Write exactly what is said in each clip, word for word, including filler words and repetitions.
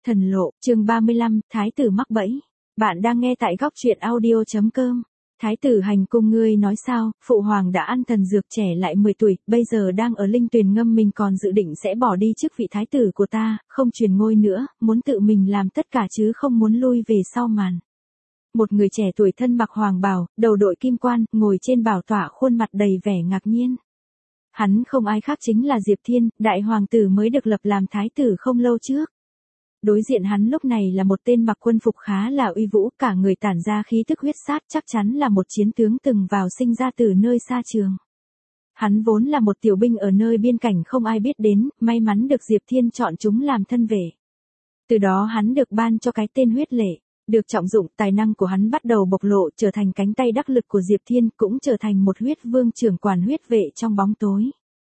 Thần lộ, chương ba mươi lăm, Thái tử mắc bẫy. Bạn đang nghe tại góc truyện audio chấm com. Thái tử hành cung ngươi nói sao, phụ hoàng đã ăn thần dược trẻ lại mười tuổi, bây giờ đang ở linh tuyền ngâm mình còn dự định sẽ bỏ đi chức vị thái tử của ta, không truyền ngôi nữa, muốn tự mình làm tất cả chứ không muốn lui về sau màn. Một người trẻ tuổi thân mặc hoàng bào, đầu đội kim quan, ngồi trên bảo tọa khuôn mặt đầy vẻ ngạc nhiên. Hắn không ai khác chính là Diệp Thiên, đại hoàng tử mới được lập làm thái tử không lâu trước. Đối diện hắn lúc này là một tên mặc quân phục khá là uy vũ, cả người tản ra khí tức huyết sát, chắc chắn là một chiến tướng từng vào sinh ra từ nơi xa trường. Hắn vốn là một tiểu binh ở nơi biên cảnh không ai biết đến, may mắn được Diệp Thiên chọn chúng làm thân vệ. Từ đó hắn được ban cho cái tên huyết lệ, được trọng dụng, tài năng của hắn bắt đầu bộc lộ, trở thành cánh tay đắc lực của Diệp Thiên, cũng trở thành một huyết vương trưởng quản huyết vệ trong bóng tối.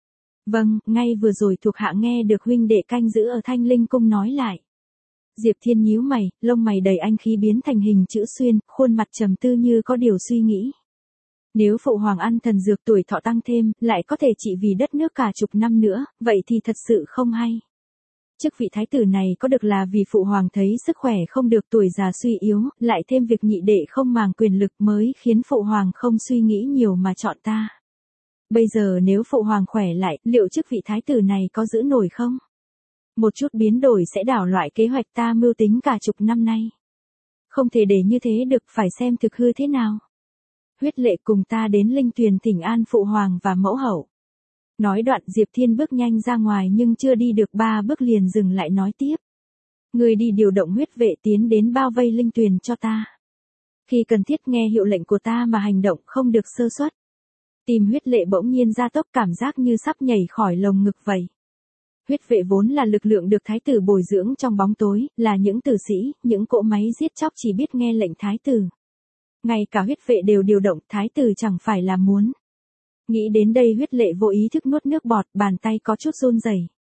Vâng, ngay vừa rồi thuộc hạ nghe được huynh đệ canh giữ ở Thanh Linh cung nói lại. Diệp Thiên nhíu mày, lông mày đầy anh khí biến thành hình chữ xuyên, khuôn mặt trầm tư như có điều suy nghĩ. Nếu phụ hoàng ăn thần dược tuổi thọ tăng thêm, lại có thể trị vì đất nước cả chục năm nữa, vậy thì thật sự không hay. Chức vị thái tử này có được là vì phụ hoàng thấy sức khỏe không được, tuổi già suy yếu, lại thêm việc nhị đệ không màng quyền lực mới khiến phụ hoàng không suy nghĩ nhiều mà chọn ta. Bây giờ nếu phụ hoàng khỏe lại, liệu chức vị thái tử này có giữ nổi không? Một chút biến đổi sẽ đảo loại kế hoạch ta mưu tính cả chục năm nay. Không thể để như thế được, phải xem thực hư thế nào. Huyết lệ cùng ta đến linh tuyền thỉnh an phụ hoàng và mẫu hậu. Nói đoạn Diệp Thiên bước nhanh ra ngoài nhưng chưa đi được ba bước liền dừng lại nói tiếp. Người đi điều động huyết vệ tiến đến bao vây linh tuyền cho ta. Khi cần thiết nghe hiệu lệnh của ta mà hành động, không được sơ suất. Tim huyết lệ bỗng nhiên gia tốc, cảm giác như sắp nhảy khỏi lồng ngực vậy. Huyết vệ vốn là lực lượng được thái tử bồi dưỡng trong bóng tối, là những tử sĩ, những cỗ máy giết chóc chỉ biết nghe lệnh thái tử. Ngay cả huyết vệ đều điều động, thái tử chẳng phải là muốn. Nghĩ đến đây huyết lệ vô ý thức nuốt nước bọt, bàn tay có chút run rẩy.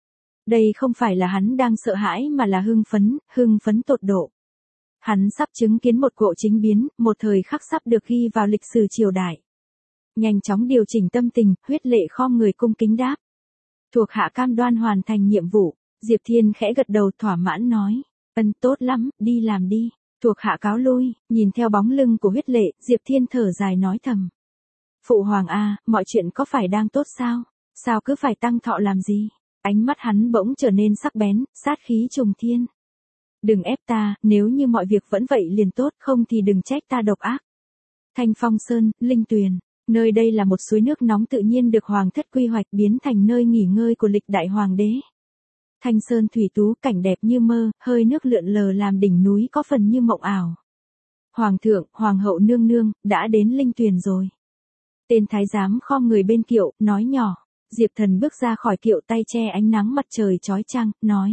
Đây không phải là hắn đang sợ hãi mà là hưng phấn, hưng phấn tột độ. Hắn sắp chứng kiến một cỗ chính biến, một thời khắc sắp được ghi vào lịch sử triều đại. Nhanh chóng điều chỉnh tâm tình, huyết lệ khom người cung kính đáp. Thuộc hạ cam đoan hoàn thành nhiệm vụ. Diệp Thiên khẽ gật đầu thỏa mãn nói. Ân, tốt lắm, đi làm đi. Thuộc hạ cáo lui, nhìn theo bóng lưng của huyết lệ, Diệp Thiên thở dài nói thầm. Phụ hoàng a, mọi chuyện có phải đang tốt sao? Sao cứ phải tăng thọ làm gì? Ánh mắt hắn bỗng trở nên sắc bén, sát khí trùng thiên. Đừng ép ta, nếu như mọi việc vẫn vậy liền tốt, không thì đừng trách ta độc ác. Thanh Phong Sơn, Linh Tuyền. Nơi đây là một suối nước nóng tự nhiên được hoàng thất quy hoạch biến thành nơi nghỉ ngơi của lịch đại hoàng đế. Thanh sơn thủy tú, cảnh đẹp như mơ, hơi nước lượn lờ làm đỉnh núi có phần như mộng ảo. Hoàng thượng, hoàng hậu nương nương, đã đến linh tuyền rồi. Tên thái giám khom người bên kiệu, nói nhỏ. Diệp Thần bước ra khỏi kiệu, tay che ánh nắng mặt trời chói chang, nói.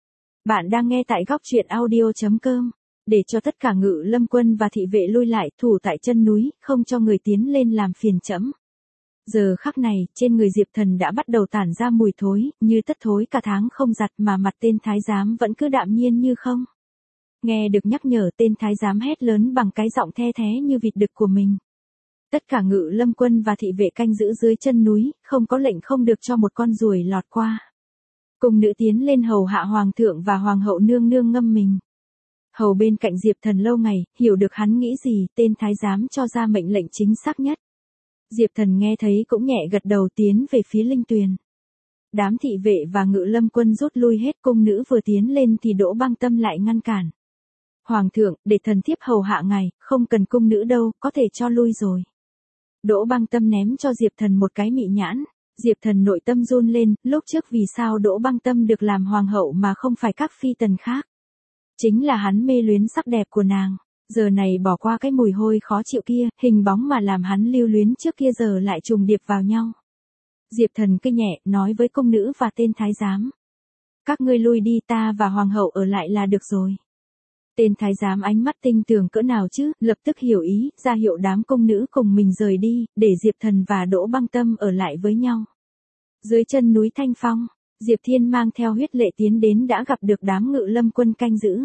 Bạn đang nghe tại góc truyện audio chấm com. Để cho tất cả ngự lâm quân và thị vệ lui lại, thủ tại chân núi, không cho người tiến lên làm phiền trẫm. Giờ khắc này, trên người Diệp Thần đã bắt đầu tản ra mùi thối, như tất thối cả tháng không giặt, mà mặt tên thái giám vẫn cứ đạm nhiên như không. Nghe được nhắc nhở, tên thái giám hét lớn bằng cái giọng the thé như vịt đực của mình. Tất cả ngự lâm quân và thị vệ canh giữ dưới chân núi, không có lệnh không được cho một con ruồi lọt qua. Cùng nữ tiến lên hầu hạ hoàng thượng và hoàng hậu nương nương ngâm mình. Hầu bên cạnh Diệp Thần lâu ngày, hiểu được hắn nghĩ gì, tên thái giám cho ra mệnh lệnh chính xác nhất. Diệp Thần nghe thấy cũng nhẹ gật đầu, tiến về phía linh tuyền. Đám thị vệ và ngự lâm quân rút lui hết, cung nữ vừa tiến lên thì Đỗ Băng Tâm lại ngăn cản. Hoàng thượng, để thần thiếp hầu hạ ngài, không cần cung nữ đâu, có thể cho lui rồi. Đỗ Băng Tâm ném cho Diệp Thần một cái mị nhãn. Diệp Thần nội tâm run lên, lúc trước vì sao Đỗ Băng Tâm được làm hoàng hậu mà không phải các phi tần khác. Chính là hắn mê luyến sắc đẹp của nàng, giờ này bỏ qua cái mùi hôi khó chịu kia, hình bóng mà làm hắn lưu luyến trước kia giờ lại trùng điệp vào nhau. Diệp Thần cười nhẹ, nói với cung nữ và tên thái giám. Các ngươi lui đi, ta và hoàng hậu ở lại là được rồi. Tên thái giám ánh mắt tinh tường cỡ nào chứ, lập tức hiểu ý, ra hiệu đám cung nữ cùng mình rời đi, để Diệp Thần và Đỗ Băng Tâm ở lại với nhau. Dưới chân núi Thanh Phong, Diệp Thiên mang theo huyết lệ tiến đến đã gặp được đám ngự lâm quân canh giữ.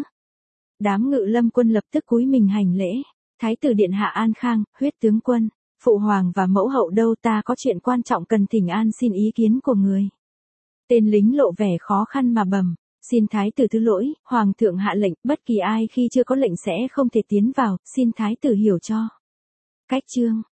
Đám ngự lâm quân lập tức cúi mình hành lễ. Thái tử điện hạ An Khang, huyết tướng quân, phụ hoàng và mẫu hậu đâu, ta có chuyện quan trọng cần thỉnh an xin ý kiến của người. Tên lính lộ vẻ khó khăn mà bẩm. Xin thái tử thứ lỗi, hoàng thượng hạ lệnh, bất kỳ ai khi chưa có lệnh sẽ không thể tiến vào, xin thái tử hiểu cho. Cách chương